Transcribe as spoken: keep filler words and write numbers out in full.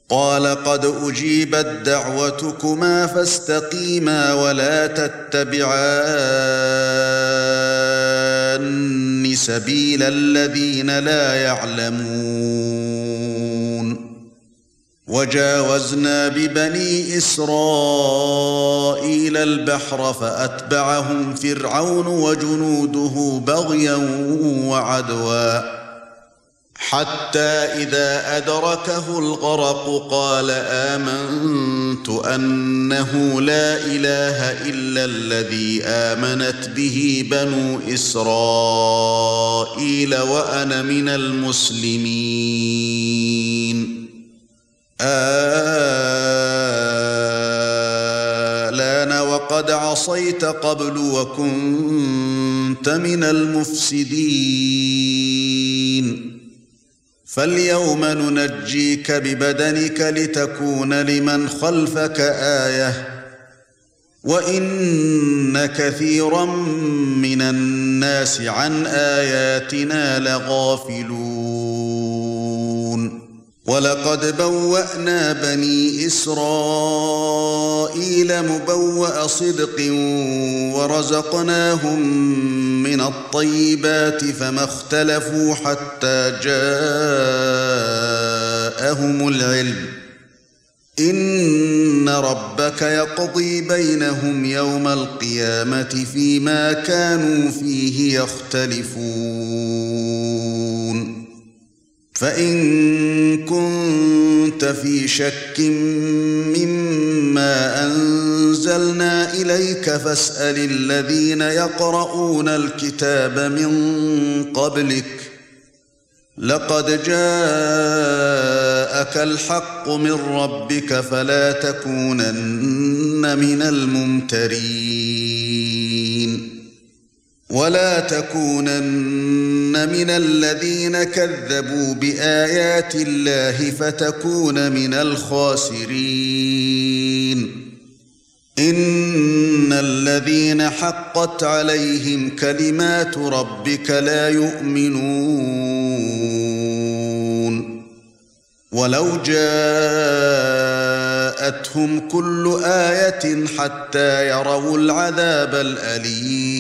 قال قد أجيبت دعوتكما فاستقيما ولا تتبعان سبيل الذين لا يعلمون وجاوزنا ببني إسرائيل البحر فأتبعهم فرعون وجنوده بغيا وعدوا حتى إذا أدركه الغرق قال آمنت أنه لا إله إلا الذي آمنت به بنو إسرائيل وأنا من المسلمين آلآن وقد عصيت قبل وكنت من المفسدين فاليوم ننجيك ببدنك لتكون لمن خلفك آية وإن كثيرا من الناس عن آياتنا لغافلون ولقد بوأنا بني إسرائيل مبوأ صدق ورزقناهم من الطيبات فما اختلفوا حتى جاءهم العلم إن ربك يقضي بينهم يوم القيامة فيما كانوا فيه يختلفون فإن كنت في شك مما أنزلنا إليك فاسأل الذين يقرؤون الكتاب من قبلك لقد جاءك الحق من ربك فلا تكونن من الممترين ولا تكونن من الذين كذبوا بآيات الله فتكون من الخاسرين إن الذين حقت عليهم كلمات ربك لا يؤمنون ولو جاءتهم كل آية حتى يروا العذاب الأليم